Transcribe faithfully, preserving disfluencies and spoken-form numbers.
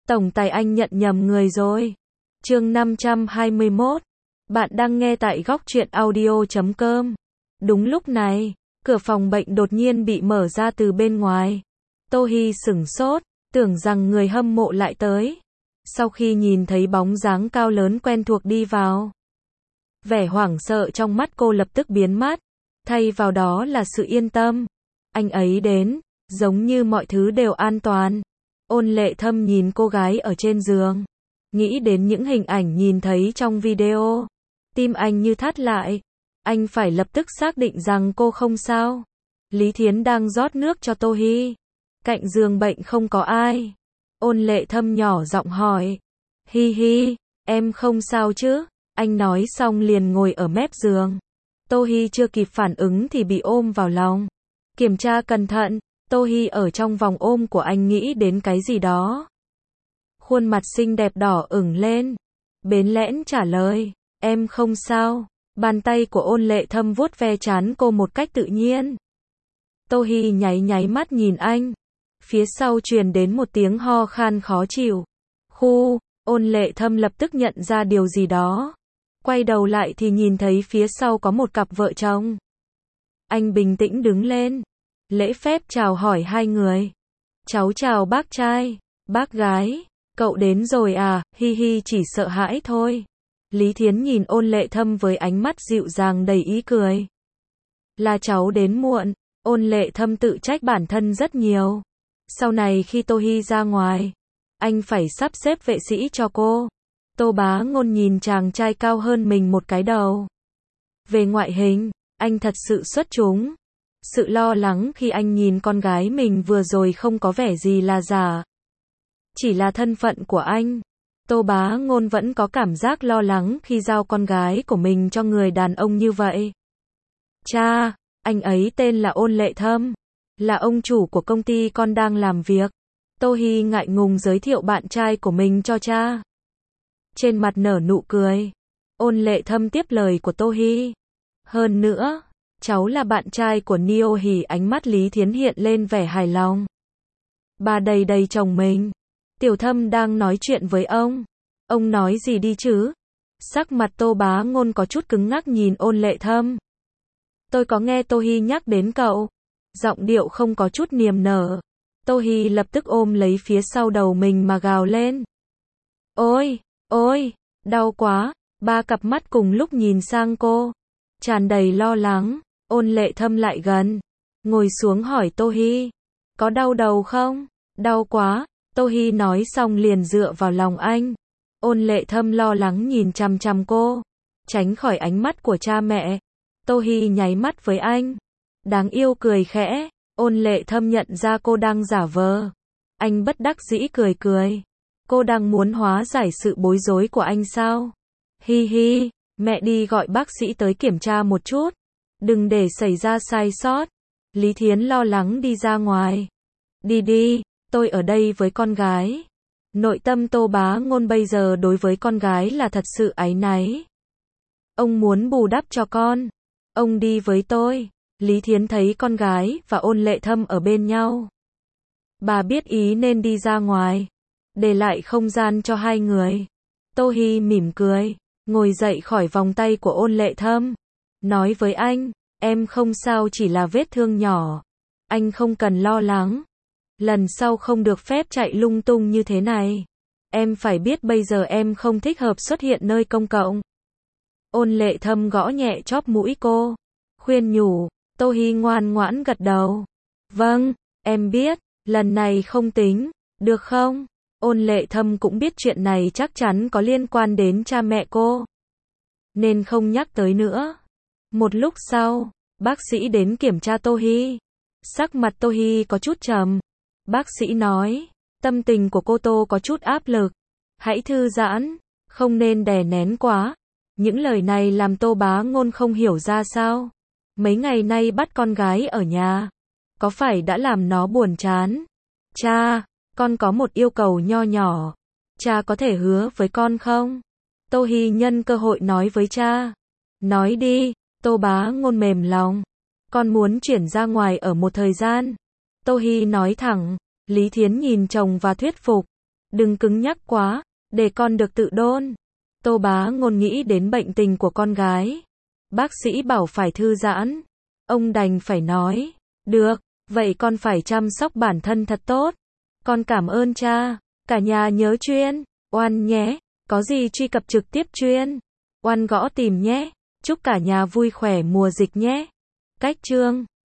Tổng tài anh nhận nhầm người rồi. Chương năm trăm hai mươi mốt. Bạn đang nghe tại góc truyện audio chấm com. Đúng lúc này, cửa phòng bệnh đột nhiên bị mở ra từ bên ngoài. Tô Hi sửng sốt, tưởng rằng người hâm mộ lại tới. Sau khi nhìn thấy bóng dáng cao lớn quen thuộc đi vào, vẻ hoảng sợ trong mắt cô lập tức biến mất, thay vào đó là sự yên tâm. Anh ấy đến, giống như mọi thứ đều an toàn. Ôn Lệ Thâm nhìn cô gái ở trên giường, nghĩ đến những hình ảnh nhìn thấy trong video. Tim anh như thắt lại, anh phải lập tức xác định rằng cô không sao. Lý Thiến đang rót nước cho Tô Hi. Cạnh giường bệnh không có ai. Ôn Lệ Thâm nhỏ giọng hỏi. Hi hi, em không sao chứ? Anh nói xong liền ngồi ở mép giường. Tô Hi chưa kịp phản ứng thì bị ôm vào lòng. Kiểm tra cẩn thận. Tô Hi ở trong vòng ôm của anh nghĩ đến cái gì đó. Khuôn mặt xinh đẹp đỏ ửng lên. Bến lẽn trả lời. Em không sao. Bàn tay của Ôn Lệ Thâm vuốt ve trán cô một cách tự nhiên. Tô Hi nháy nháy mắt nhìn anh. Phía sau truyền đến một tiếng ho khan khó chịu. Khu, Ôn Lệ Thâm lập tức nhận ra điều gì đó. Quay đầu lại thì nhìn thấy phía sau có một cặp vợ chồng. Anh bình tĩnh đứng lên. Lễ phép chào hỏi hai người. Cháu chào bác trai, bác gái, cậu đến rồi à? Hi hi, chỉ sợ hãi thôi. Lý Thiến nhìn Ôn Lệ Thâm với ánh mắt dịu dàng đầy ý cười. Là cháu đến muộn. Ôn Lệ Thâm tự trách bản thân rất nhiều. Sau này khi Tô Hi ra ngoài, anh phải sắp xếp vệ sĩ cho cô. Tô Bá Ngôn nhìn chàng trai cao hơn mình một cái đầu. Về ngoại hình, anh thật sự xuất chúng. Sự lo lắng khi anh nhìn con gái mình vừa rồi không có vẻ gì là giả. Chỉ là thân phận của anh. Tô Bá Ngôn vẫn có cảm giác lo lắng khi giao con gái của mình cho người đàn ông như vậy. Cha, anh ấy tên là Ôn Lệ Thâm, là ông chủ của công ty con đang làm việc. Tô Hi ngại ngùng giới thiệu bạn trai của mình cho cha. Trên mặt nở nụ cười. Ôn Lệ Thâm tiếp lời của Tô Hi. Hơn nữa, cháu là bạn trai của Nio Hỉ. Ánh mắt Lý Thiến hiện lên vẻ hài lòng. Bà đầy đầy chồng mình. Tiểu Thâm đang nói chuyện với ông. Ông nói gì đi chứ? Sắc mặt Tô Bá Ngôn có chút cứng ngắc nhìn Ôn Lệ Thâm. Tôi có nghe Tô Hi nhắc đến cậu. Giọng điệu không có chút niềm nở. Tô Hi lập tức ôm lấy phía sau đầu mình mà gào lên. Ôi, ôi, đau quá. Ba cặp mắt cùng lúc nhìn sang cô, tràn đầy lo lắng. Ôn Lệ Thâm lại gần, ngồi xuống hỏi Tô Hi. Có đau đầu không? Đau quá. Tô Hi nói xong liền dựa vào lòng anh. Ôn Lệ Thâm lo lắng nhìn chằm chằm cô, tránh khỏi ánh mắt của cha mẹ. Tô Hi nháy mắt với anh. Đáng yêu cười khẽ. Ôn Lệ Thâm nhận ra cô đang giả vờ. Anh bất đắc dĩ cười cười. Cô đang muốn hóa giải sự bối rối của anh sao? Hi hi, mẹ đi gọi bác sĩ tới kiểm tra một chút. Đừng để xảy ra sai sót. Lý Thiến lo lắng đi ra ngoài. Đi đi, tôi ở đây với con gái. Nội tâm Tô Bá Ngôn bây giờ đối với con gái là thật sự áy náy. Ông muốn bù đắp cho con. Ông đi với tôi. Lý Thiến thấy con gái và Ôn Lệ Thâm ở bên nhau. Bà biết ý nên đi ra ngoài, để lại không gian cho hai người. Tô Hi mỉm cười, ngồi dậy khỏi vòng tay của Ôn Lệ Thâm. Nói với anh, em không sao, chỉ là vết thương nhỏ. Anh không cần lo lắng. Lần sau không được phép chạy lung tung như thế này. Em phải biết bây giờ em không thích hợp xuất hiện nơi công cộng. Ôn Lệ Thâm gõ nhẹ chóp mũi cô, khuyên nhủ. Tô Hi ngoan ngoãn gật đầu. Vâng, em biết, lần này không tính, được không? Ôn Lệ Thâm cũng biết chuyện này chắc chắn có liên quan đến cha mẹ cô, nên không nhắc tới nữa. Một lúc sau, bác sĩ đến kiểm tra Tô Hi. Sắc mặt Tô Hi có chút trầm. Bác sĩ nói, tâm tình của cô Tô có chút áp lực. Hãy thư giãn, không nên đè nén quá. Những lời này làm Tô Bá Ngôn không hiểu ra sao. Mấy ngày nay bắt con gái ở nhà, có phải đã làm nó buồn chán? Cha, con có một yêu cầu nho nhỏ. Cha có thể hứa với con không? Tô Hi nhân cơ hội nói với cha. Nói đi. Tô Bá Ngôn mềm lòng. Con muốn chuyển ra ngoài ở một thời gian. Tô Hi nói thẳng. Lý Thiến nhìn chồng và thuyết phục. Đừng cứng nhắc quá, để con được tự đôn. Tô Bá Ngôn nghĩ đến bệnh tình của con gái. Bác sĩ bảo phải thư giãn. Ông đành phải nói, được, vậy con phải chăm sóc bản thân thật tốt. Con cảm ơn cha, cả nhà nhớ chuyên, oan nhé, có gì truy cập trực tiếp chuyên, oan gõ tìm nhé, chúc cả nhà vui khỏe mùa dịch nhé. Cách chương